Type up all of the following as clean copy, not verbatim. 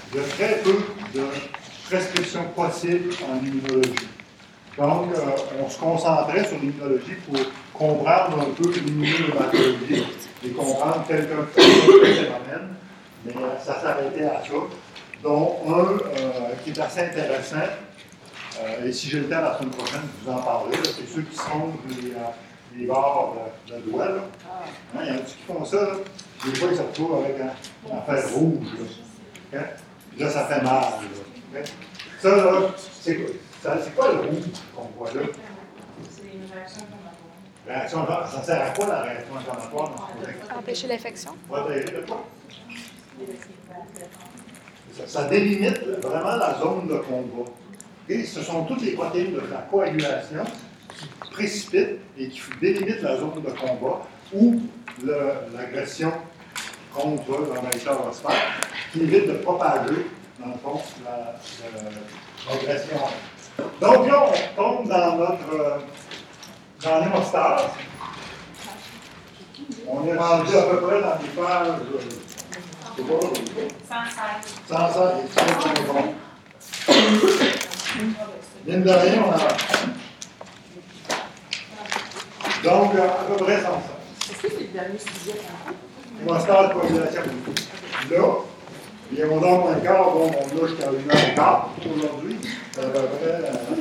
il y a très peu de prescriptions possibles en immunologie. Donc, on se concentrait sur l'immunologie pour comprendre un peu l'immunopathologie et comprendre quelques phénomènes, mais ça s'arrêtait à ça. Dont un qui est assez intéressant, et si j'ai le temps la semaine prochaine, je vous en parlerai, c'est ceux qui sont les barres de doigts. Là. Hein, il y en a qui font ça, là. Des fois, ils se retrouvent avec un affaire rouge. Là. Okay? Puis là, ça fait mal. Là. Okay? Ça, là, c'est quoi le rouge qu'on voit là? C'est une réaction Réaction, inflammatoire. ça sert à quoi la réaction inflammatoire dans ce projet? Empêcher l'infection. Protéger de quoi? Ça délimite vraiment la zone de combat. Et ce sont toutes les protéines de la coagulation qui précipitent et qui délimitent la zone de combat ou l'agression contre l'envahisseur vasculaire, qui évite de propager, dans le fond, l'agression. Donc là, on tombe dans l'hémostase. On est rendu à peu près dans les pages. 116, c'est bon. Mine de rien, on a. Donc, à peu près 116. Est-ce que c'est le dernier sujet? Hémostase, coagulation. Là, bien, on dort moins le quart, bon, on a jusqu'à 1h15 aujourd'hui. C'est à peu près.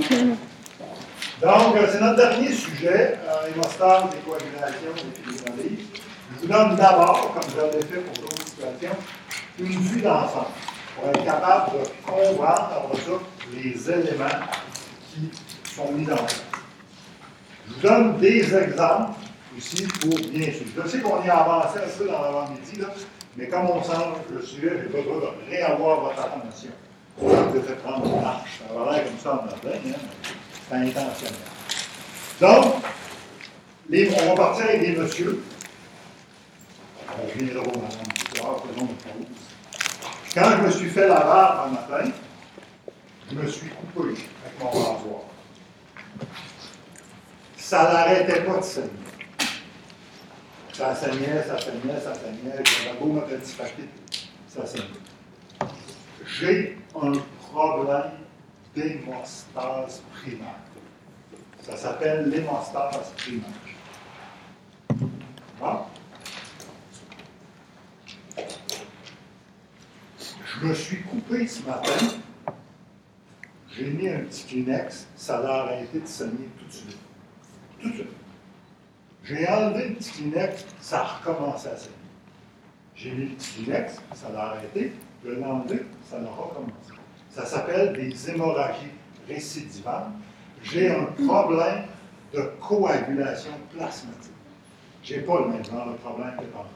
Donc, c'est notre dernier sujet, hémostase et coagulation et épidémiologie. Je vous donne d'abord, comme je l'avais fait pour d'autres situations, une vue d'ensemble, pour être capable de comprendre après ça les éléments qui sont mis en place. Je vous donne des exemples aussi pour bien suivre. Je sais qu'on y a avancé un peu dans l'avant-midi, mais comme on sent le sujet, j'ai besoin de réavoir votre attention. Vous avez fait prendre une marche. Ça va l'air comme ça en matin, hein, c'est intentionnel. Donc, on va partir avec des messieurs. On reviendra au madame du soir, faisons une pause. Quand je me suis fait la barbe un matin, je me suis coupé avec mon rasoir. Ça n'arrêtait pas de saigner. Ça saignait, ça saignait, ça saignait. J'avais beau mettre un petit paquet, ça saignait. J'ai un problème d'hémostase primaire. Ça s'appelle l'hémostase primaire. Bon. Je me suis coupé ce matin, j'ai mis un petit Kleenex, ça a arrêté de saigner tout de suite. Tout de suite. J'ai enlevé le petit Kleenex, ça a recommencé à saigner. J'ai mis le petit Kleenex, ça a arrêté, je l'ai enlevé, ça a recommencé. Ça s'appelle des hémorragies récidivantes. J'ai un problème de coagulation plasmatique. Je n'ai pas le même genre de problème que tantôt.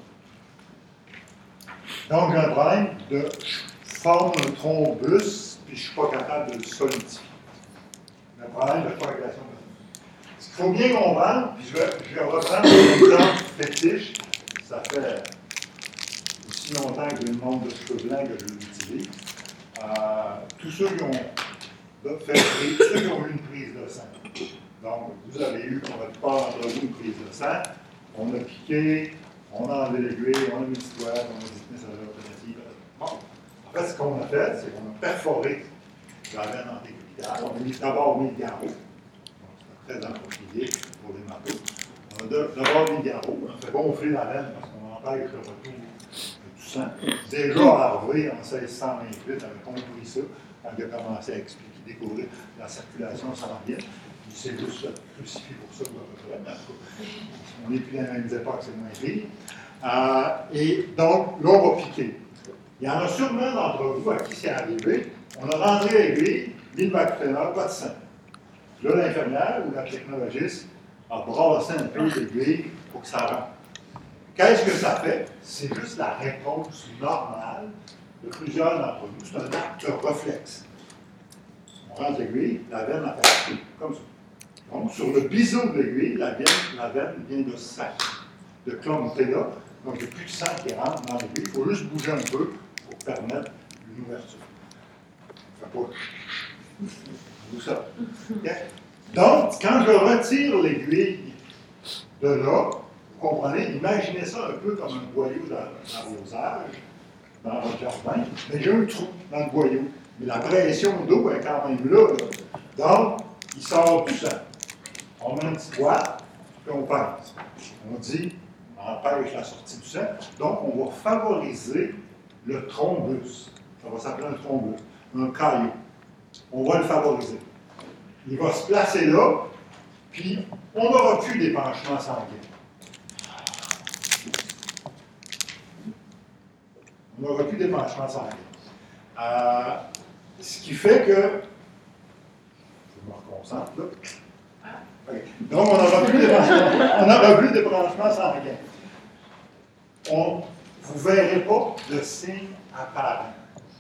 Donc, j'ai un problème de forme un thrombus, puis je ne suis pas capable de le solidifier. Un problème de coagulation. Ce qu'il faut bien comprendre, puis je vais reprendre un exemple fétiche, ça fait aussi longtemps que j'ai le nombre de cheveux blancs que je l'utilise. Tous ceux qui ont eu une prise de sang. Donc, vous avez eu, pour la plupart d'entre vous, une prise de sang. On a piqué, on a enlevé l'aiguille, on a mis le petit doigt, on a dit messagerie. Bon. En fait, ce qu'on a fait, c'est qu'on a perforé la veine antécupitaire. On a mis d'abord mis le garrot. Donc, c'est très approprié pour les marteaux. On a d'abord mis le garrot. On a fait gonfler la veine parce qu'on empêche le retour du sang. Déjà, Harvey, en 1628, avait compris ça quand il a commencé à expliquer, découvrir la circulation sanguine. Il s'est juste crucifié pour ça, à peu près. On n'est plus dans les mêmes époques, c'est moins pire. Et donc, là, on va piquer. Il y en a sûrement d'entre vous à qui c'est arrivé. On a rentré l'aiguille, mis le bactérieur, pas de sang. Là, l'infirmière ou la technologiste a brassé un peu l'aiguille pour que ça rentre. Qu'est-ce que ça fait? C'est juste la réponse normale de plusieurs d'entre nous. C'est un acte réflexe. On rentre l'aiguille, la veine a fait comme ça. Donc, sur le biseau de l'aiguille, la veine vient de sac, de clumper là. Donc, il n'y a plus de sang qui rentre dans l'aiguille. Il faut juste bouger un peu pour permettre une ouverture. Ça fait pas tout ça. Okay? Donc, quand je retire l'aiguille de là, vous comprenez, imaginez ça un peu comme un boyau d'arrosage. dans votre jardin, mais il y a un trou dans le boyau. Mais la pression d'eau est quand même là, là. Donc, il sort tout seul. On met une petite boîte, puis on pince. On dit, on empêche la sortie du sang. Donc, on va favoriser le thrombus. Ça va s'appeler un thrombus, un caillot. On va le favoriser. Il va se placer là, puis on n'aura plus d'épanchement sanguin. On n'aura plus d'épanchement sanguin. Ce qui fait que... Je me reconcentre là. Okay. Donc, on n'aura plus d'épanchement sanguin. Vous ne verrez pas de signe apparent.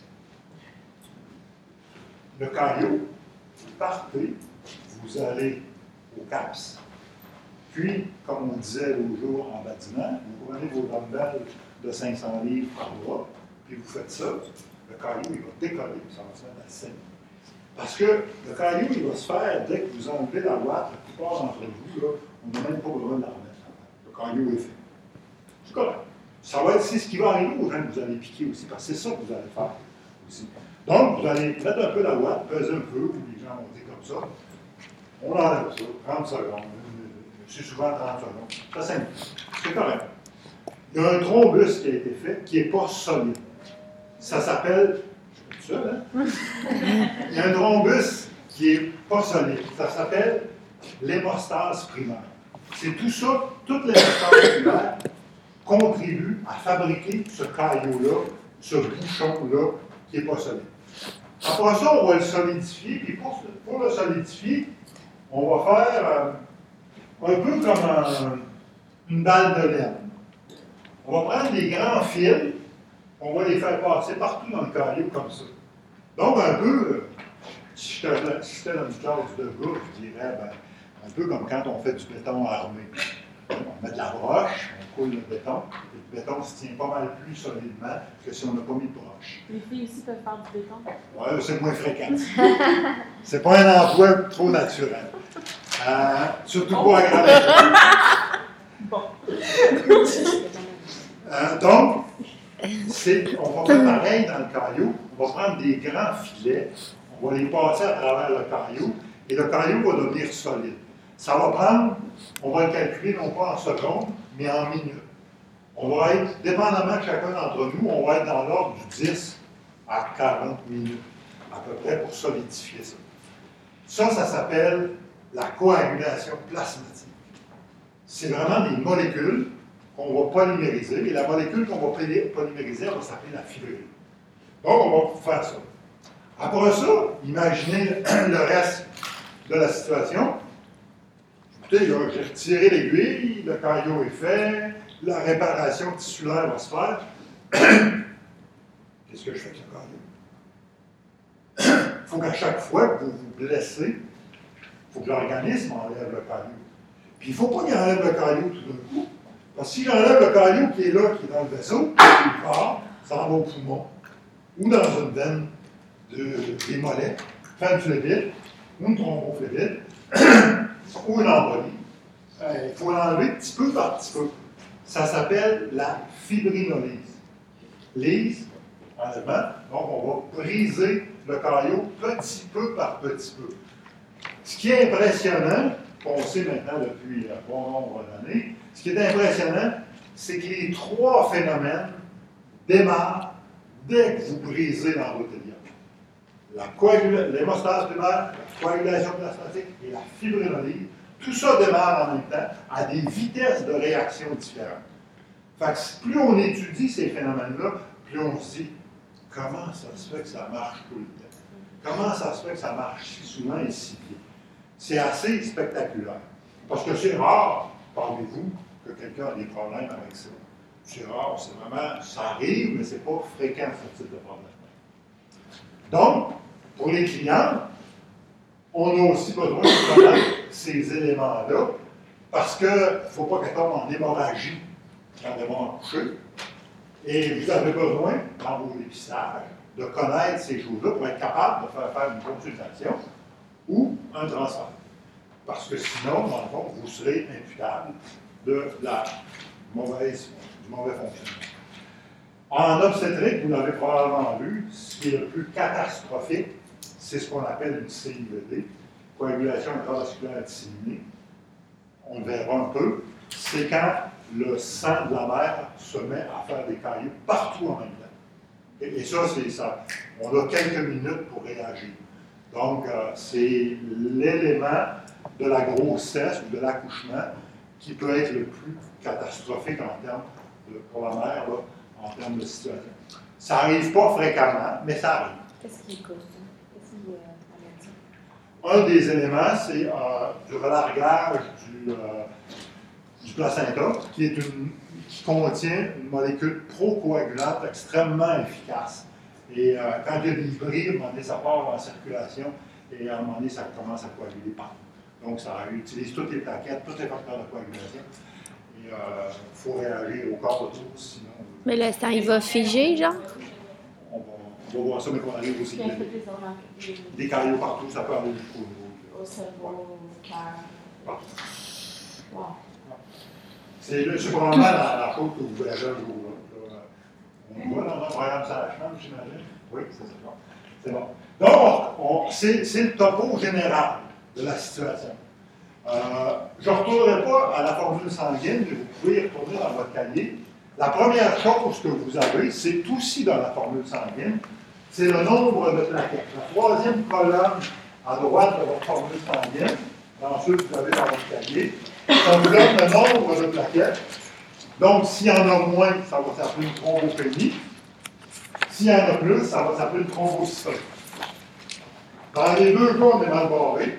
Le caillot, vous partez, vous allez au CAPS, puis, comme on disait l'autre jour en bâtiment, vous prenez vos dumbbells de 500 livres par mois, puis vous faites ça, le caillot, il va décoller, ça va se mettre à saigner. Parce que le caillot, il va se faire dès que vous enlevez la boîte, la plupart d'entre vous, là, on n'a même pas besoin de la remettre. Le caillot est fait. C'est correct. Ça va être c'est ce qui va arriver aux gens que vous allez piquer aussi, parce que c'est ça que vous allez faire aussi. Donc, vous allez mettre un peu la boîte, peser un peu, ou les gens vont dire comme ça. On enlève ça, 30 secondes. C'est souvent 30 secondes. Ça saigne. C'est correct. Il y a un thrombus qui a été fait qui n'est pas solide. Ça s'appelle. Je suis tout seul, hein? Il y a un thrombus qui n'est pas solide. Ça s'appelle l'hémostase primaire. C'est tout ça, toute l'hémostase primaire contribue à fabriquer ce caillot-là, ce bouchon-là qui n'est pas solide. Après ça, on va le solidifier, puis pour le solidifier, on va faire un peu comme une balle de laine. On va prendre des grands fils, on va les faire passer partout dans le caillou comme ça. Donc, un peu, si j'étais dans une classe de gars, je dirais, un peu comme quand on fait du béton armé. On met de la broche, on coule le béton, et le béton se tient pas mal plus solidement que si on n'a pas mis de broche. Les filles aussi peuvent faire du béton. Oui, c'est moins fréquent. C'est pas un emploi trop naturel. Surtout pas agréable. Bon. Donc, on va faire pareil dans le caillou. On va prendre des grands filets, on va les passer à travers le caillou, et le caillou va devenir solide. Ça va prendre, on va le calculer non pas en secondes, mais en minutes. On va être, dépendamment de chacun d'entre nous, on va être dans l'ordre du 10 à 40 minutes, à peu près, pour solidifier ça. Ça s'appelle la coagulation plasmatique. C'est vraiment des molécules qu'on va polymériser, et la molécule qu'on va polymériser, elle va s'appeler la fibrine. Donc, on va faire ça. Après ça, imaginez le reste de la situation. Écoutez, j'ai retiré l'aiguille, le caillot est fait, la réparation tissulaire va se faire. Qu'est-ce que je fais avec le caillot? Il faut qu'à chaque fois que vous vous blessez, il faut que l'organisme enlève le caillot. Puis il ne faut pas qu'il enlève le caillot tout d'un coup. Parce que si j'enlève le caillot qui est là, qui est dans le vaisseau, il part, ça va au poumon, ou dans une veine des mollets, fait une phlébite, ou une thrombophlébite, ou une embolie. Il faut l'enlever petit peu par petit peu. Ça s'appelle la fibrinolyse. Lise, en allemand, donc on va briser le caillot petit peu par petit peu. Ce qui est impressionnant, qu'on sait maintenant depuis un bon nombre d'années, ce qui est impressionnant, c'est que les trois phénomènes démarrent dès que vous brisez l'endothélium. L'hémostase primaire, la coagulation plasmatique et la fibrinolyse, tout ça démarre en même temps à des vitesses de réaction différentes. Fait que plus on étudie ces phénomènes-là, plus on se dit comment ça se fait que ça marche tout le temps? Comment ça se fait que ça marche si souvent et si bien? C'est assez spectaculaire. Parce que c'est rare, parmi-vous, que quelqu'un a des problèmes avec ça. C'est rare, c'est vraiment, ça arrive, mais c'est pas fréquent ce type de problème. Donc, pour les clients, on a aussi besoin de connaître ces éléments-là, parce qu'il ne faut pas qu'elle tombe en hémorragie quand elles vont accoucher. Et vous avez besoin, dans vos dépistages, de connaître ces choses-là pour être capable de faire une consultation ou un transfert. Parce que sinon, dans le fond, vous serez imputable du mauvais fonctionnement. En obstétrique, vous l'avez probablement vu, ce qui est le plus catastrophique, c'est ce qu'on appelle une CIVD, coagulation intravasculaire disséminée. On le verra un peu. C'est quand le sang de la mère se met à faire des caillots partout en même temps. Et ça, c'est ça. On a quelques minutes pour réagir. Donc, c'est l'élément de la grossesse ou de l'accouchement qui peut être le plus catastrophique en termes pour la mère, là, en termes de situation. Ça n'arrive pas fréquemment, mais ça arrive. Qu'est-ce qui cause ça? Qu'est-ce qui amène ça? Un des éléments, c'est du relargage du placenta, qui contient une molécule procoagulante extrêmement efficace. Et quand il y a des bris, à un moment donné, ça part en circulation et à un moment donné, ça commence à coaguler partout. Donc, ça utilise toutes les plaquettes, tous les facteurs de coagulation. Et il faut réagir au corps autour, sinon... Mais le sang, il va figer, genre? On va voir ça, mais qu'on arrive aussi. Des caillots partout, ça peut aller jusqu'au niveau. Au cerveau, au cœur. Partout. Wow. C'est probablement la chose que vous verrez un jour. On voit dans notre programme sage-femme, j'imagine. Oui, c'est ça. C'est bon. Donc, c'est le topo général de la situation. Je ne retournerai pas à la formule sanguine, mais vous pouvez y retourner dans votre cahier. La première chose que vous avez, c'est aussi dans la formule sanguine, c'est le nombre de plaquettes. La troisième colonne à droite de votre formule sanguine, dans ceux que vous avez dans votre cahier, ça vous donne le nombre de plaquettes. Donc, s'il y en a moins, ça va s'appeler une thrombopénie. S'il y en a plus, ça va s'appeler une thrombocytose. Dans les deux cas, on est mal barré.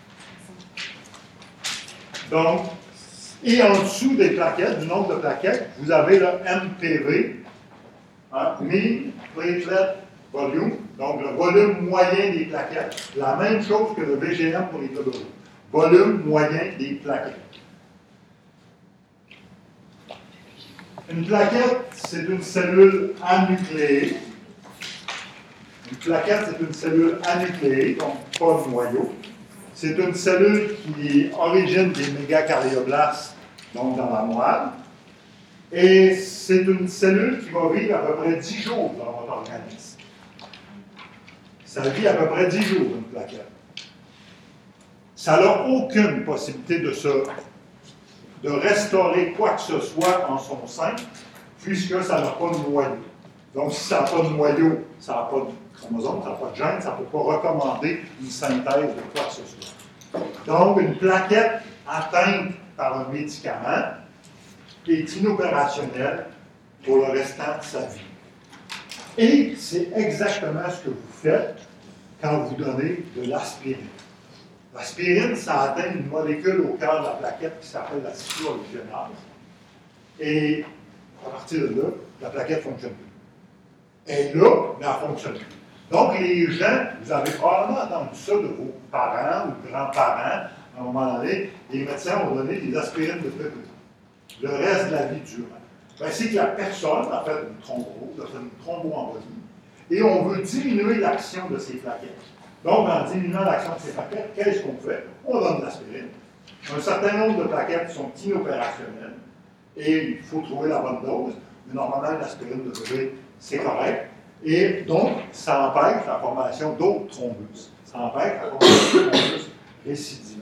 Donc, et en dessous des plaquettes, du nombre de plaquettes, vous avez le MPV, hein, Mean Platelet Volume, donc le volume moyen des plaquettes, la même chose que le VGM pour les globules. Volume moyen des plaquettes. Une plaquette, c'est une cellule anucléée. Une plaquette, c'est une cellule anucléée, donc pas de noyau. C'est une cellule qui origine des mégacardioblastes, donc dans la moelle. Et c'est une cellule qui va vivre à peu près 10 jours dans votre organisme. Ça vit à peu près 10 jours, une plaquette. Ça n'a aucune possibilité de restaurer quoi que ce soit en son sein, puisque ça n'a pas de noyau. Donc, si ça n'a pas de noyau, ça n'a pas de chromosome, ça n'a pas de gène, ça ne peut pas recommander une synthèse de quoi que ce soit. Donc, une plaquette atteinte par un médicament est inopérationnelle pour le restant de sa vie. Et c'est exactement ce que vous faites quand vous donnez de l'aspirine. L'aspirine, ça atteint une molécule au cœur de la plaquette qui s'appelle la cyclooxygénase. Et à partir de là, la plaquette ne fonctionne plus. Elle est là, mais elle ne fonctionne plus. Donc, les gens, vous avez probablement entendu ça de vos parents ou grands-parents, à un moment donné, les médecins ont donné des aspirines de bébé. Le reste de la vie durant. Ben, c'est que la personne a fait une thromboembolie, et on veut diminuer l'action de ces plaquettes. Donc, en diminuant l'action de ces plaquettes, qu'est-ce qu'on fait? On donne de l'aspirine. Un certain nombre de plaquettes sont inopérationnelles, et il faut trouver la bonne dose, mais normalement, l'aspirine de bébé, c'est correct. Et donc, ça empêche la formation d'autres thrombus. Ça empêche la formation de thrombus récidivantes.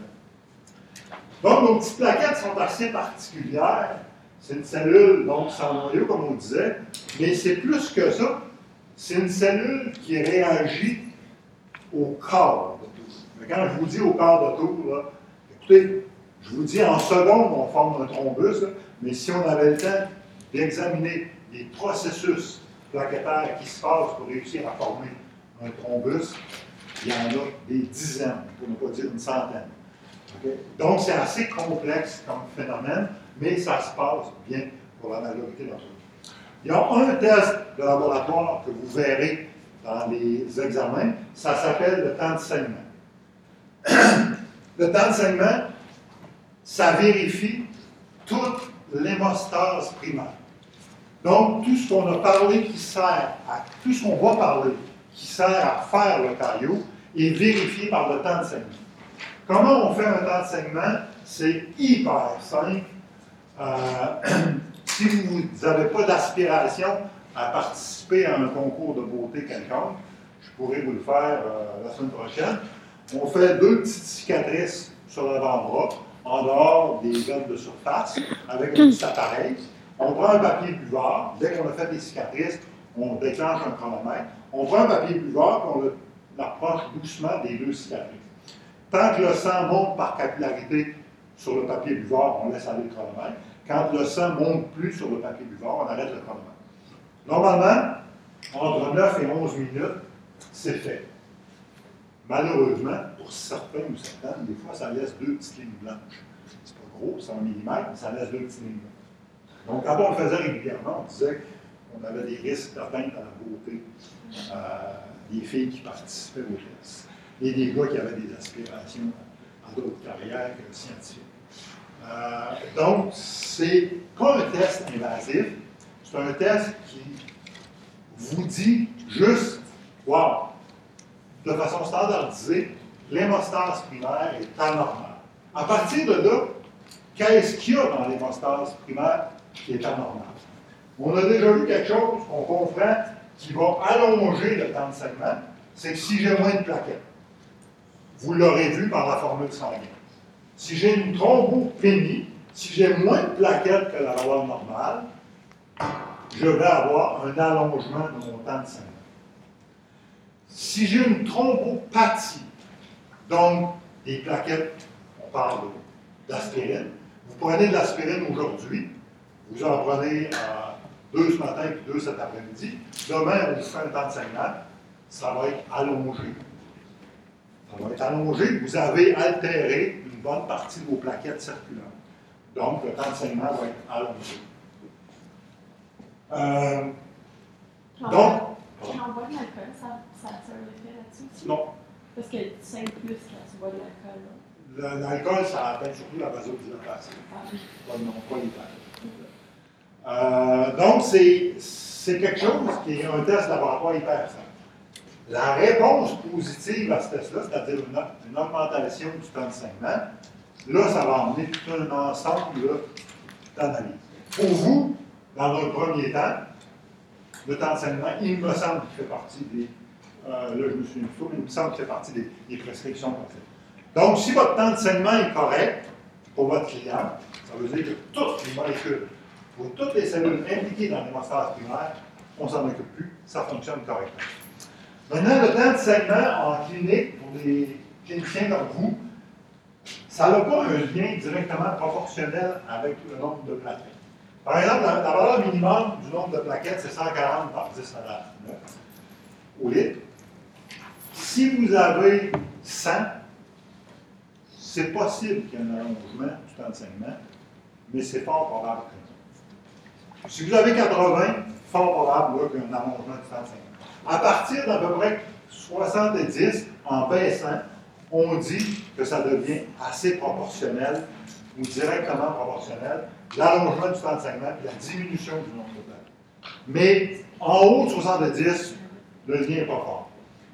Donc, nos petites plaquettes sont assez particulières. C'est une cellule, donc sans noyau, comme on disait, mais c'est plus que ça. C'est une cellule qui réagit au corps de tour. Mais quand je vous dis au corps de tour, là, écoutez, je vous dis en secondes, on forme un thrombus, là, mais si on avait le temps d'examiner les processus plaquettaires qui se passent pour réussir à former un thrombus, il y en a des dizaines, pour ne pas dire une centaine. Okay? Donc, c'est assez complexe comme phénomène, mais ça se passe bien pour la majorité d'entre eux. Il y a un test de laboratoire que vous verrez dans les examens, ça s'appelle le temps de saignement. Le temps de saignement, ça vérifie toute l'hémostase primaire. Donc, tout ce qu'on a parlé qui sert à, tout ce qu'on va parler qui sert à faire le caillot est vérifié par le temps de saignement. Comment on fait un temps de saignement? C'est hyper simple. Si vous n'avez pas d'aspiration, à participer à un concours de beauté quelconque, je pourrais vous le faire la semaine prochaine. On fait 2 petites cicatrices sur l'avant-bras, en dehors des veines de surface, avec un petit appareil. On prend un papier buvard. Dès qu'on a fait des cicatrices, on déclenche un chronomètre. On prend un papier buvard et on l'approche doucement des 2 cicatrices. Tant que le sang monte par capillarité sur le papier buvard, on laisse aller le chronomètre. Quand le sang ne monte plus sur le papier buvard, on arrête le chronomètre. Normalement, entre 9 et 11 minutes, c'est fait. Malheureusement, pour certains ou certaines, des fois, ça laisse 2 petites lignes blanches. C'est pas gros, c'est 1 millimètre, mais ça laisse 2 petites lignes blanches. Donc, quand on le faisait régulièrement, on disait qu'on avait des risques d'atteinte à la beauté des filles qui participaient aux tests et des gars qui avaient des aspirations à d'autres carrières scientifiques. Donc, c'est pas un test invasif, c'est un test qui vous dit juste, wow, de façon standardisée, l'hémostase primaire est anormale. À partir de là, qu'est-ce qu'il y a dans l'hémostase primaire qui est anormal? On a déjà vu quelque chose qu'on comprend qui va allonger le temps de saignement, c'est que si j'ai moins de plaquettes, vous l'aurez vu par la formule sanguine. Si j'ai une thrombopénie, si j'ai moins de plaquettes que la valeur normale, je vais avoir un allongement de mon temps de saignement. Si j'ai une thrombopathie, donc des plaquettes, on parle d'aspirine, vous prenez de l'aspirine aujourd'hui, vous en prenez 2 ce matin et 2 cet après-midi, demain on vous fait un temps de saignement, ça va être allongé. Ça va être allongé, vous avez altéré une bonne partie de vos plaquettes circulaires. Donc le temps de saignement va être allongé. Donc, quand on boit de l'alcool, ça a un effet là-dessus aussi? Non. Parce que tu saignes plus quand tu bois de l'alcool. L'alcool, ça atteint surtout la vasodilatation. Pas l'hyper. Donc, c'est quelque chose qui est un test laboratoire hyper simple. La réponse positive à ce test-là, c'est-à-dire une augmentation du temps de saignement, là, ça va emmener tout un ensemble d'analyses. Pour vous, dans un premier temps, le temps de saignement, il me semble qu'il fait partie des. Là, je me suis mais il me semble qu'il fait partie des prescriptions qu'on fait. Donc, si votre temps de saignement est correct pour votre client, ça veut dire que toutes les molécules, pour toutes les cellules impliquées dans l'hémostase primaire, on ne s'en occupe plus, ça fonctionne correctement. Maintenant, le temps de saignement en clinique, pour les cliniciens comme vous, ça n'a pas un lien directement proportionnel avec le nombre de plaquettes. Par exemple, la valeur minimum du nombre de plaquettes, c'est 140 par 10 à la 9 au litre. Si vous avez 100, c'est possible qu'il y ait un allongement du temps de saignement, mais c'est fort probable que non. Si vous avez 80, fort probable qu'il y ait un allongement du temps de saignement. À partir d'à peu près 70, en baissant, on dit que ça devient assez proportionnel ou directement proportionnel, l'allongement du temps de saignement et la diminution du nombre de plaques. Mais en haut de 70, le lien n'est pas fort.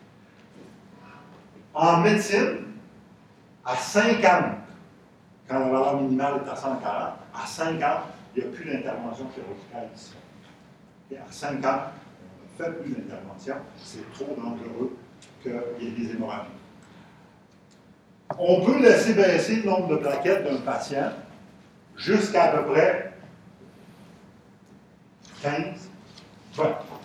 En médecine, à 50, quand la valeur minimale est à 140, à 50, il n'y a plus d'intervention chirurgicale ici. Et à 50, on ne fait plus d'intervention, c'est trop dangereux qu'il y ait des hémorragies. On peut laisser baisser le nombre de plaquettes d'un patient jusqu'à à peu près 15, 20.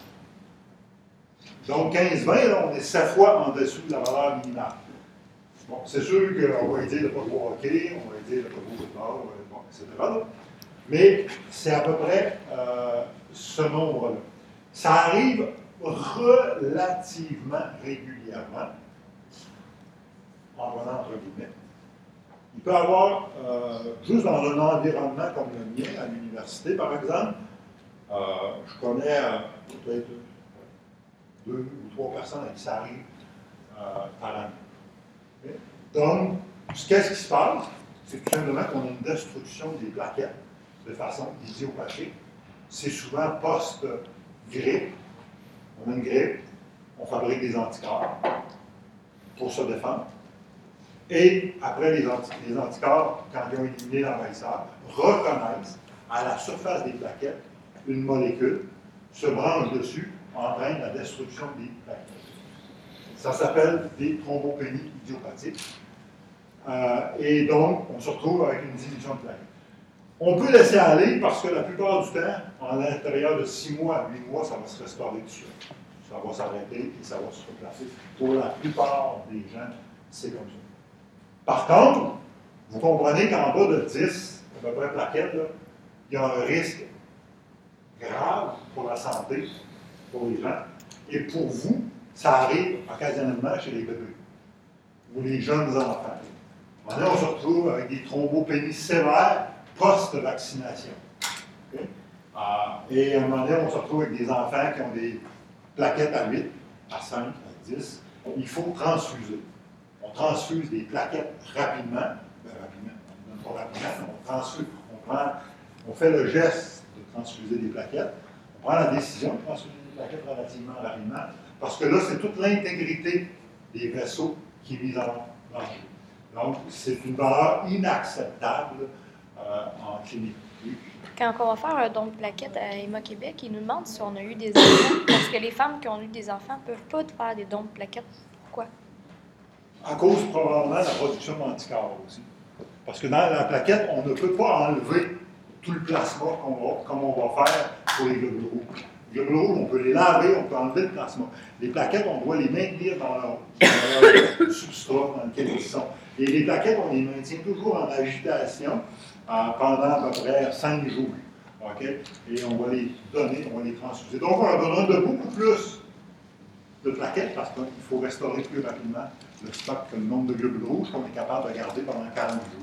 Donc 15-20, là, on est 7 fois en dessous de la valeur minimale. Bon, c'est sûr qu'on va dire de ne pas jouer au hockey, on va dire de ne pas jouer au football, bon, etc. Là. Mais c'est à peu près ce nombre-là. Ça arrive relativement régulièrement, en prenant entre guillemets. Il peut y avoir, juste dans un environnement comme le mien, à l'université par exemple, je connais peut-être 2 ou 3 personnes à qui ça arrive par an. Okay? Donc, qu'est-ce qui se passe? C'est tout simplement qu'on a une destruction des plaquettes de façon idiopathique. C'est souvent post-grippe. On a une grippe, on fabrique des anticorps pour se défendre. Et après, les anticorps, quand ils ont éliminé l'envahisseur, reconnaissent à la surface des plaquettes une molécule se branchent dessus, entraîne la destruction des plaquettes. Ça s'appelle des thrombopénies idiopathiques. Et donc, on se retrouve avec une diminution de plaquettes. On peut laisser aller parce que la plupart du temps, en l'intérieur de 6 mois à 8 mois, ça va se restaurer tout seul. Ça va s'arrêter et ça va se replacer. Pour la plupart des gens, c'est comme ça. Par contre, vous comprenez qu'en bas de 10, à peu près plaquettes, là, il y a un risque grave pour la santé, pour les gens. Et pour vous, ça arrive occasionnellement chez les bébés ou les jeunes enfants. Maintenant, on se retrouve avec des thrombopénies sévères post-vaccination. Okay? Et à un moment donné, on se retrouve avec des enfants qui ont des plaquettes à 8, à 5, à 10. Il faut transfuser. On transfuse des plaquettes rapidement. Rapidement, on ne donne pas rapidement, on transfuse. On fait le geste de transfuser des plaquettes. On prend la décision de transfuser des plaquettes relativement rapidement, parce que là, c'est toute l'intégrité des vaisseaux qui est mise en danger. Donc, c'est une valeur inacceptable en clinique. Oui. Quand on va faire un don de plaquettes à Emma Québec, ils nous demandent si on a eu des enfants, parce que les femmes qui ont eu des enfants ne peuvent pas faire des dons de plaquettes. Pourquoi? À cause probablement de la production d'anticorps aussi. Parce que dans la plaquette, on ne peut pas enlever tout le plasma comme on va faire pour les globules rouges. Les globules rouges, on peut les laver, on peut enlever le plasma. Les plaquettes, on doit les maintenir dans leur substrat dans lequel ils sont. Et les plaquettes, on les maintient toujours en agitation pendant à peu près 5 jours. Okay? Et on va les donner, on va les transfuser. Donc, on leur donnera de beaucoup plus de plaquettes parce qu'il faut restaurer plus rapidement le stock que le nombre de globules rouges qu'on est capable de garder pendant 40 jours.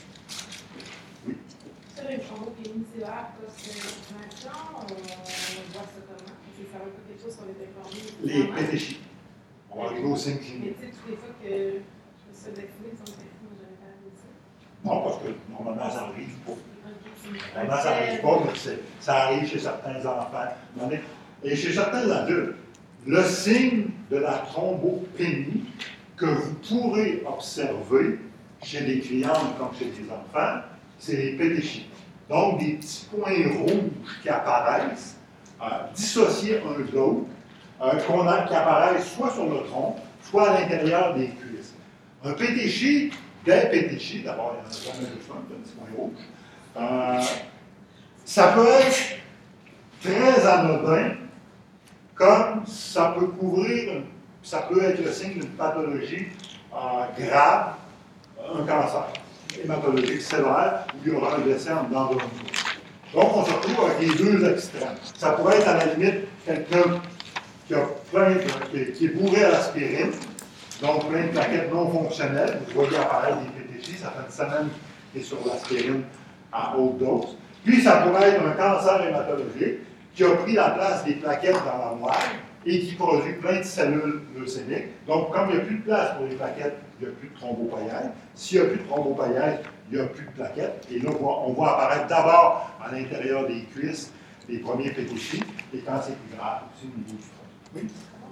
Oui? Ça, les thrombopénies sévères post-vaccination, on voit ça comment? Ça veut pas quelque chose qu'on est informé? Les pétéchis. On va arriver au signe clinique. Mais tu sais, toutes les fois que je me suis vaccinée, ils sont vaccinés, moi, j'avais pas vu ça. Non, parce que normalement, ça n'arrive pas. Normalement, ça n'arrive pas, mais ça arrive chez certains enfants. Et chez certains adultes, le signe de la thrombopénie que vous pourrez observer chez des clientes comme chez des enfants, c'est les pétéchis. Donc, des petits points rouges qui apparaissent, dissociés un de l'autre, qui apparaissent soit sur le tronc, soit à l'intérieur des cuisses. Un pétéchi, des pétéchis, d'abord, il y en a jamais juste un, un petit point rouge. Ça peut être très anodin, comme ça peut couvrir, ça peut être le signe d'une pathologie grave, un cancer hématologique sévère, où il y aura un décès en dedans de 1 jour. Donc, on se retrouve avec les deux extrêmes. Ça pourrait être à la limite quelqu'un qui est bourré à l'aspirine, donc plein de plaquettes non fonctionnelles. Vous voyez apparaître des pétéchis, ça fait une semaine qu'il est sur l'aspirine à haute dose. Puis, ça pourrait être un cancer hématologique qui a pris la place des plaquettes dans la moelle et qui produit plein de cellules leucémiques. Donc, comme il n'y a plus de place pour les plaquettes, il n'y a plus de thrombopoïèse. S'il n'y a plus de thrombopoïèse, il n'y a plus de plaquettes. Et là, on voit apparaître d'abord à l'intérieur des cuisses les premiers pétéchis, et quand c'est plus grave, aussi au niveau du front. Oui?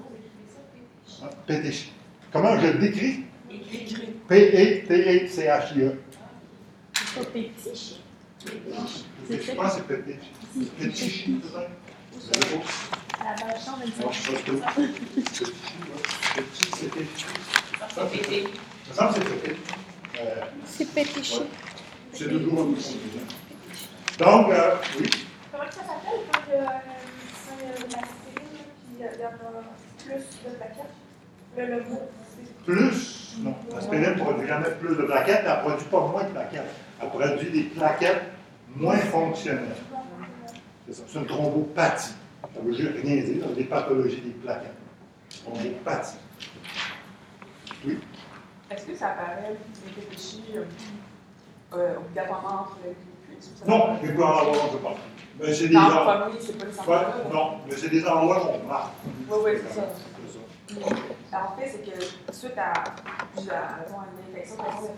Pétéchis. Comment je le décris? P-E-T-E-C-H-I-E. C'est pas pétiche. Je pense que c'est pétéchis. Pétéchis, peut-être? La bâche chambre, elle Non, je pense que pétéchis, c'est pétéchis. Ça, pété. Ça me semble que c'est pété. C'est pétéché. Ouais. C'est de doigts. Donc, oui. Comment ça s'appelle quand l'aspirine, puis il y en a plus de plaquettes? Le mot. Plus, non. L'aspirine ne produit jamais plus de plaquettes, elle ne produit pas moins de plaquettes. Elle produit des plaquettes moins fonctionnelles. C'est ça, c'est une thrombopathie. Ça veut juste rien dire, des pathologies des plaquettes. Thrombopathie. Oui. Est-ce que ça apparaît, les pétéchis, obligatoirement entre les cuisses? Non, il peut en avoir un peu partout. Mais c'est des Dans endroits. le premier, c'est pas nécessairement là. Non, mais c'est des endroits qu'on marque. Oui, c'est ça. C'est ça. En fait, c'est que suite à une infection,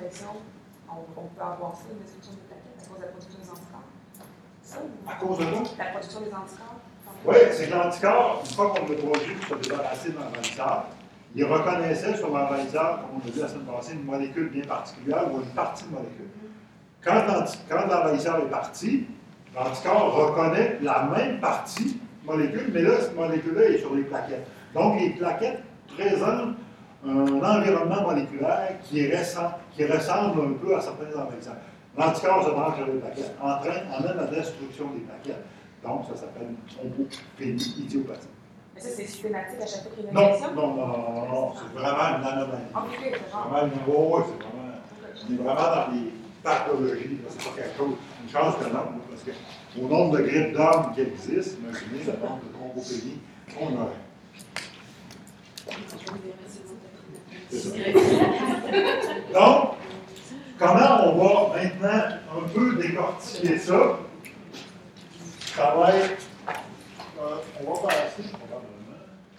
on peut avoir ça, une destruction des plaquettes à cause de la production des anticorps. Ça, À cause de quoi? la production des anticorps. Oui, c'est que l'anticorps, une fois qu'on le produit pour se débarrasser de l'envahisseur, il reconnaissait sur l'envahisseur, comme on a dit la semaine passée, une molécule bien particulière ou une partie de molécule. Quand l'envahisseur est parti, l'anticorps reconnaît la même partie molécule, mais là, cette molécule-là est sur les plaquettes. Donc, les plaquettes présentent un environnement moléculaire qui ressemble un peu à certains anticorps. L'anticorps se branche sur les plaquettes, amène la destruction des plaquettes. Donc, ça s'appelle une thrombopénie idiopathie. Mais ça, c'est systématique à chaque fois qu'il y a une Non, infection? non, c'est vraiment une anomalie. Ok, c'est genre. Vraiment une on est vraiment dans les pathologies, là. C'est pas quelque chose, une chance que non, parce que au nombre de grippes d'hommes qui existent, imaginez le nombre de thrombopénies qu'on aurait. C'est ça. Donc, comment on va maintenant un peu décortiquer ça? Ça va être, on va passer probablement.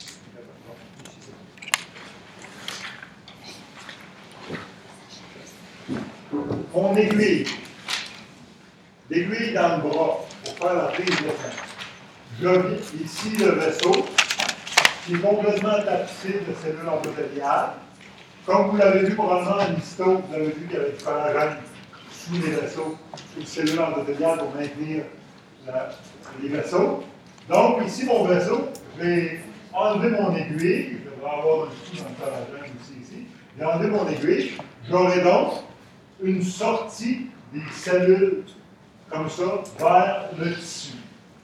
On aiguille. L'aiguille dans le bras pour faire la prise de sang. Je vis ici le vaisseau qui est complètement tapissé de cellules endothéliales. Comme vous l'avez vu probablement en histo, vous avez vu qu'il y avait du collagène sous les vaisseaux, sous les cellules endothéliales pour maintenir les vaisseaux. Donc, ici, mon vaisseau, je vais enlever mon aiguille. Je devrais avoir un trou dans le collagène aussi ici. Je vais enlever mon aiguille. J'aurai donc une sortie des cellules comme ça vers le tissu.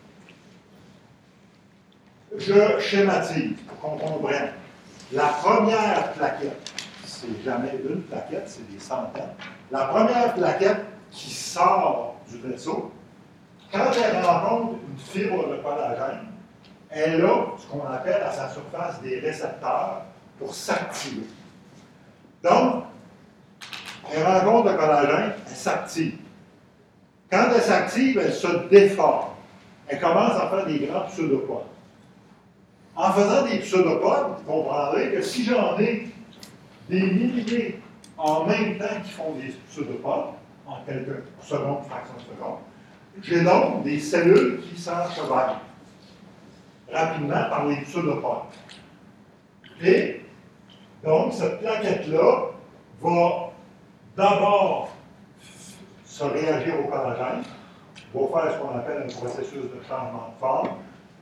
Je schématise pour qu'on comprenne. La première plaquette, c'est jamais une plaquette, c'est des centaines. La première plaquette qui sort du vaisseau, quand elle rencontre une fibre de collagène, elle a ce qu'on appelle à sa surface des récepteurs pour s'activer. Donc, elle rencontre le collagène, elle s'active. Quand elle s'active, elle se déforme. Elle commence à faire des grands pseudopodes. En faisant des pseudopodes, vous comprendrez que si j'en ai des milliers en même temps qui font des pseudopodes, en quelques secondes, fractions de secondes, j'ai donc des cellules qui s'enchevêtrent rapidement par les pseudopodes. Et donc, cette plaquette-là va d'abord se réagir au collagène, va faire ce qu'on appelle un processus de changement de forme.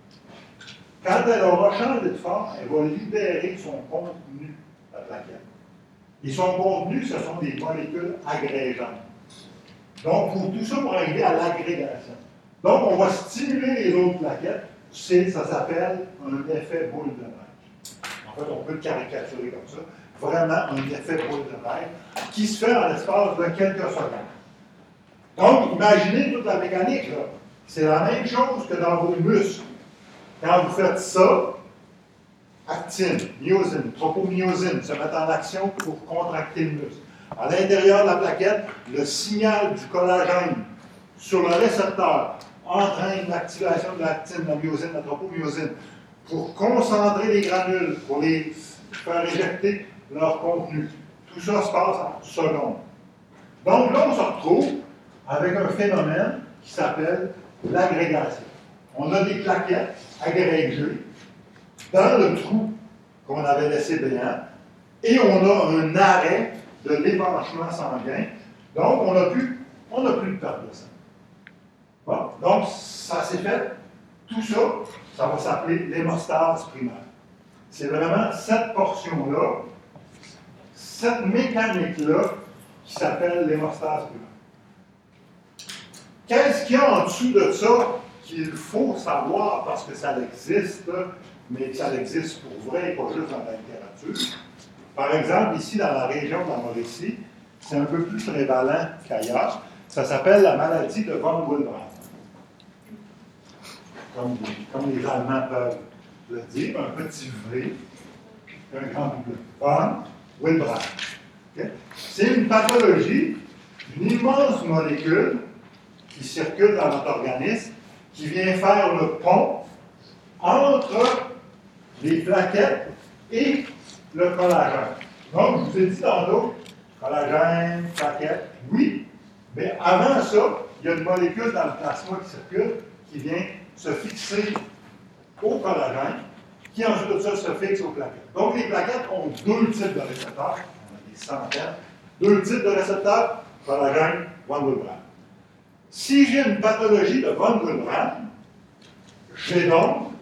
Quand elle aura changé de forme, elle va libérer son contenu, la plaquette. Et son contenu, ce sont des molécules agrégeantes. Donc, pour tout ça, pour arriver à l'agrégation. Donc, on va stimuler les autres plaquettes. Ça s'appelle un effet boule de neige. En fait, on peut le caricaturer comme ça. Vraiment un effet boule de neige qui se fait en l'espace de quelques secondes. Donc, imaginez toute la mécanique, là. C'est la même chose que dans vos muscles. Quand vous faites ça, actine, myosine, tropomyosine se mettent en action pour contracter le muscle. À l'intérieur de la plaquette, le signal du collagène sur le récepteur entraîne l'activation de l'actine, de la myosine, de la tropomyosine pour concentrer les granules, pour les faire éjecter leur contenu. Tout ça se passe en secondes. Donc là, on se retrouve avec un phénomène qui s'appelle l'agrégation. On a des plaquettes agrégées dans le trou qu'on avait laissé béant et on a un arrêt de l'épanchement sanguin. Donc, on n'a plus de perte de sang. Bon, donc, ça s'est fait. Tout ça, ça va s'appeler l'hémostase primaire. C'est vraiment cette portion-là, cette mécanique-là, qui s'appelle l'hémostase primaire. Qu'est-ce qu'il y a en dessous de ça qu'il faut savoir parce que ça existe, mais que ça existe pour vrai et pas juste dans la littérature? Par exemple, ici, dans la région de la Mauricie, c'est un peu plus prévalent qu'ailleurs. Ça s'appelle la maladie de von Willebrand. Comme les Allemands peuvent le dire, un petit V, un grand W. Von Willebrand. Okay? C'est une pathologie, une immense molécule qui circule dans notre organisme, qui vient faire le pont entre les plaquettes et le collagène. Donc, je vous ai dit tantôt, collagène, plaquette, oui, mais avant ça, il y a une molécule dans le plasma qui circule, qui vient se fixer au collagène, qui ensuite de ça se fixe aux plaquettes. Donc, les plaquettes ont deux types de récepteurs, on a des centaines, deux types de récepteurs, collagène, von Willebrand. Si j'ai une pathologie de von Willebrand, j'ai donc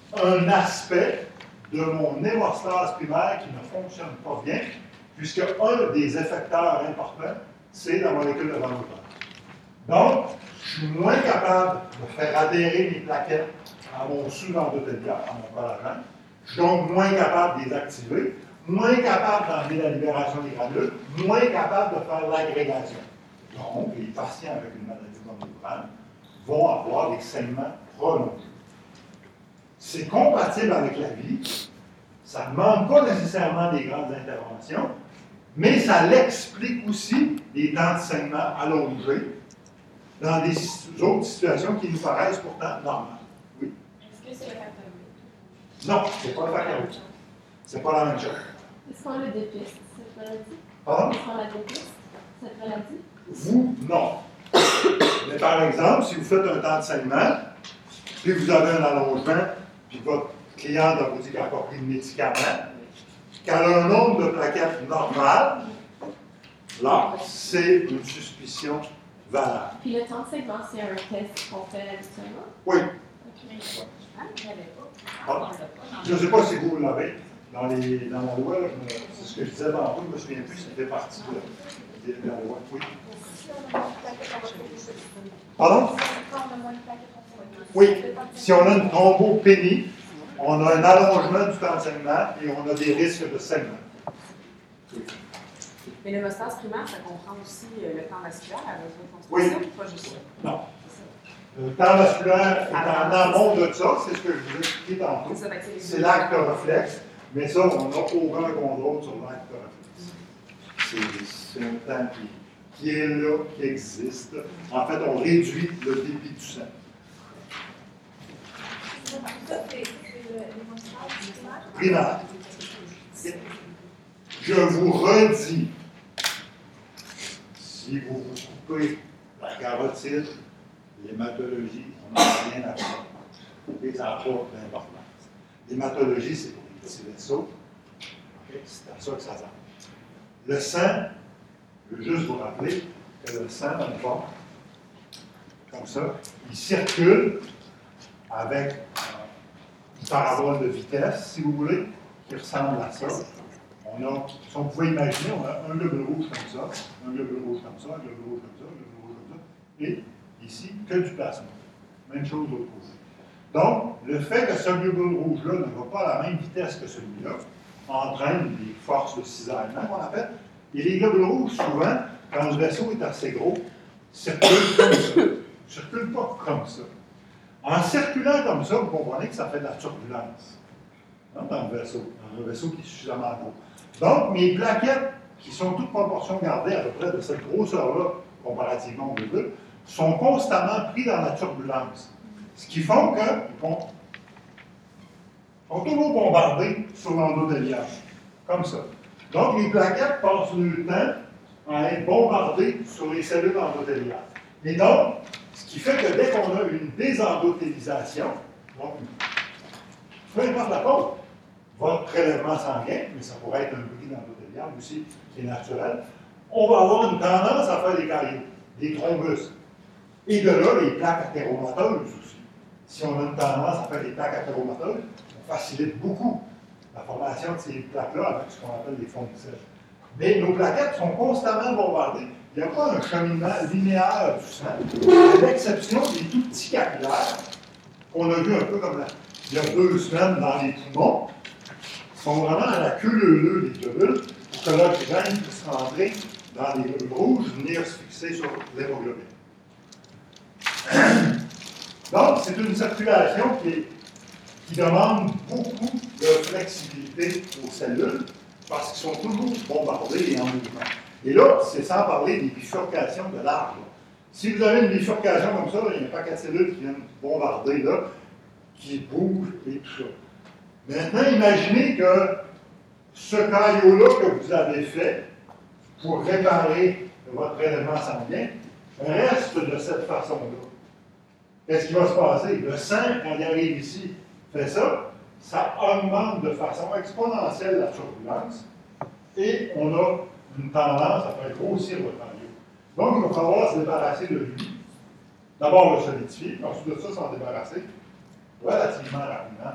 un aspect de mon hémostase primaire qui ne fonctionne pas bien, puisque un des effecteurs importants, c'est la molécule de Van Houten. Donc, je suis moins capable de faire adhérer mes plaquettes à mon sous-endothélial, à mon collagène. Je suis donc moins capable de les activer, moins capable d'enlever la libération des granules, moins capable de faire l'agrégation. Donc, les patients avec une maladie de Van Houten vont avoir des saignements prolongés. C'est compatible avec la vie, ça ne demande pas nécessairement des grandes interventions, mais ça l'explique aussi des temps de saignement allongés dans des autres situations qui nous paraissent pourtant normales. Oui? Est-ce que c'est le facteur B? Non, ce n'est pas le facteur B. Ce n'est pas la même chose. Est-ce qu'on le dépiste, cette maladie? Pardon? Est-ce qu'on la dépiste, cette maladie? Vous, non. Mais par exemple, si vous faites un temps de saignement, puis vous avez un allongement, puis votre cliente vous dit qu'elle n'a pas pris de médicament, qu'elle a un nombre de plaquettes normal, là, c'est une suspicion valable. Puis le temps de segment, c'est un test qu'on fait habituellement? Oui. Ok. Ah, il n'y avait pas. Ah, je ne sais pas si vous l'avez. Dans la loi, là, c'est ce que je disais tantôt, je ne me souviens plus si c'était partie de la loi. Oui. Pardon? Oui. Si on a une thrombopénie, on a un allongement du temps de saignement et on a des risques de saignement. Oui. Mais l'hémostase primaire, ça comprend aussi le temps vasculaire, la Oui. reconstruction, pas juste ça. Non. Le temps vasculaire est en amont de ça, c'est ce que je vous ai expliqué tantôt. C'est l'acte réflexe, mais ça, on n'a aucun contrôle sur l'acte réflexe. C'est un temps qui est là, qui existe. En fait, on réduit le débit du sang. Ça, c'est l'hémostase Primaire. primaire? Je vous redis, si vous vous coupez la carotide, l'hématologie, on n'a rien à faire. Et ça n'a pas d'importance. L'hématologie, c'est pour les petits vaisseaux. Okay? C'est à ça que ça sert. Le sang, je veux juste vous rappeler que le sang, dans le fond, comme ça, il circule avec une parabole de vitesse, si vous voulez, qui ressemble à ça. On a, si on pouvait imaginer, on a un globule rouge comme ça, un globule rouge comme ça, un globule rouge comme ça, un globule rouge comme ça, et ici, que du plasma. Même chose de l'autre côté. Donc, le fait que ce globule rouge-là ne va pas à la même vitesse que celui-là entraîne des forces de cisaillement qu'on appelle. Et les globules rouges, souvent, quand le vaisseau est assez gros, circulent comme ça. Ils ne circulent pas comme ça. En circulant comme ça, vous comprenez que ça fait de la turbulence dans le vaisseau, dans un vaisseau qui est suffisamment gros. Donc, mes plaquettes, qui sont toutes proportions gardées à peu près de cette grosseur-là, comparativement au globule, sont constamment pris dans la turbulence. Ce qui font qu'ils sont toujours bombardés sur l'endothélium, comme ça. Donc, les plaquettes passent le temps à être bombardées sur les cellules endothéliales. Et donc, ce qui fait que dès qu'on a une désendothélisation, donc, peu importe la cause, votre prélèvement sanguin, mais ça pourrait être un bris d'endothélium aussi, qui est naturel, on va avoir une tendance à faire des caillots, des thrombus. Et de là, les plaques athéromateuses aussi. Si on a une tendance à faire des plaques athéromateuses, on facilite beaucoup la formation de ces plaques-là avec ce qu'on appelle les fonctionnaires. Mais nos plaquettes sont constamment bombardées. Il n'y a pas un cheminement linéaire du sang, à l'exception des tout petits capillaires qu'on a vu un peu comme il y a 2 semaines dans les poumons, qui sont vraiment à la queue leu-leu des globules, pour que l'oxygène puisse rentrer dans les globules rouges, venir se fixer sur l'hémoglobine. Donc, c'est une circulation qui demande beaucoup de flexibilité aux cellules parce qu'ils sont toujours bombardés et en mouvement. Et là, c'est sans parler des bifurcations de l'arbre. Si vous avez une bifurcation comme ça, il y a un paquet de cellules qui viennent bombarder, là, qui bougent et tout ça. Maintenant, imaginez que ce caillot-là que vous avez fait pour réparer votre prélèvement sanguin reste de cette façon-là. Qu'est-ce qui va se passer? Le sang, quand il arrive ici, fait ça, ça augmente de façon exponentielle la turbulence et on a une tendance à faire grossir votre caillot. Donc, il va falloir se débarrasser de lui. D'abord, le solidifier, ensuite de ça, s'en débarrasser relativement rapidement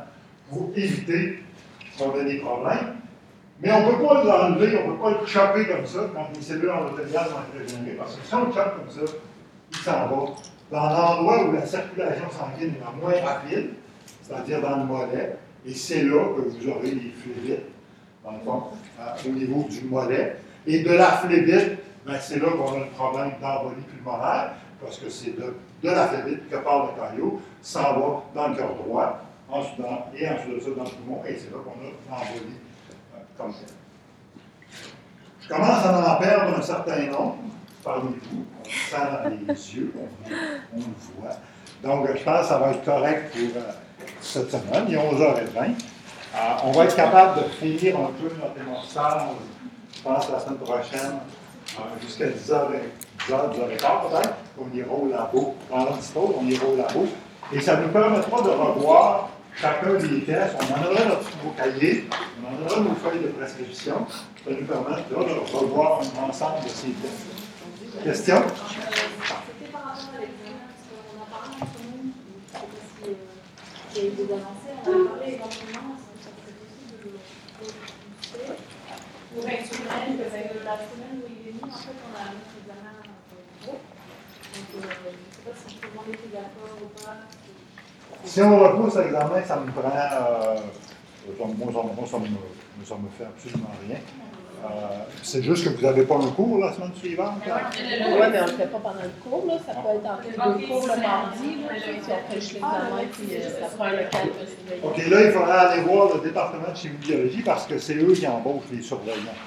pour éviter qu'on ait des problèmes. Mais on ne peut pas l'enlever, on ne peut pas le chopper comme ça quand les cellules endothéliales vont être régénérées. Parce que si on le chope comme ça, il s'en va dans l'endroit où la circulation sanguine est la moins rapide, c'est-à-dire dans le mollet, et c'est là que vous aurez les phlébites, dans le fond, au niveau du mollet. Et de la phlébite, ben, c'est là qu'on a le problème d'embolie pulmonaire, parce que c'est de la phlébite que part le caillot, s'en va dans le cœur droit, ensuite et ensuite de ça dans le poumon, et c'est là qu'on a l'embolie comme ça. Je commence à en perdre un certain nombre parmi vous. On le sent dans les yeux, on le voit. Donc, je pense que ça va être correct pour cette semaine. Il est 11h20. On va être capable de finir un peu notre émotion, je pense, la semaine prochaine, jusqu'à 10h15 peut-être. On ira au labo. Pendant le dispo, on ira au labo. Et ça nous permettra de revoir chacun des tests. On en aura notre cahier, on en aura nos feuilles de prescription. Ça nous permettra de revoir l'ensemble de ces tests. Question? C'était par rapport à l'examen, parce qu'on a parlé en ce moment, je ne sais pas s'il y a eu des avancées, on a parlé éventuellement, est-ce que ça serait possible de pousser pour être semaine, que la semaine où il est venu, en fait, on a un autre examen gros. Donc, je ne sais pas si je peux demander tes accords ou pas. Si on repousse l'examen, ça me prend. Moi, ça me fait absolument rien. C'est juste que vous n'avez pas un cours la semaine suivante. Oui, mais on ne le fait pas pendant le cours. Là. Ça peut être entre deux cours le mardi, là, puis on fait juste l'examen, puis ça prend le calme de surveillance. OK, là, il faudra aller voir le département de chimie-biologie parce que c'est eux qui embauchent les surveillants.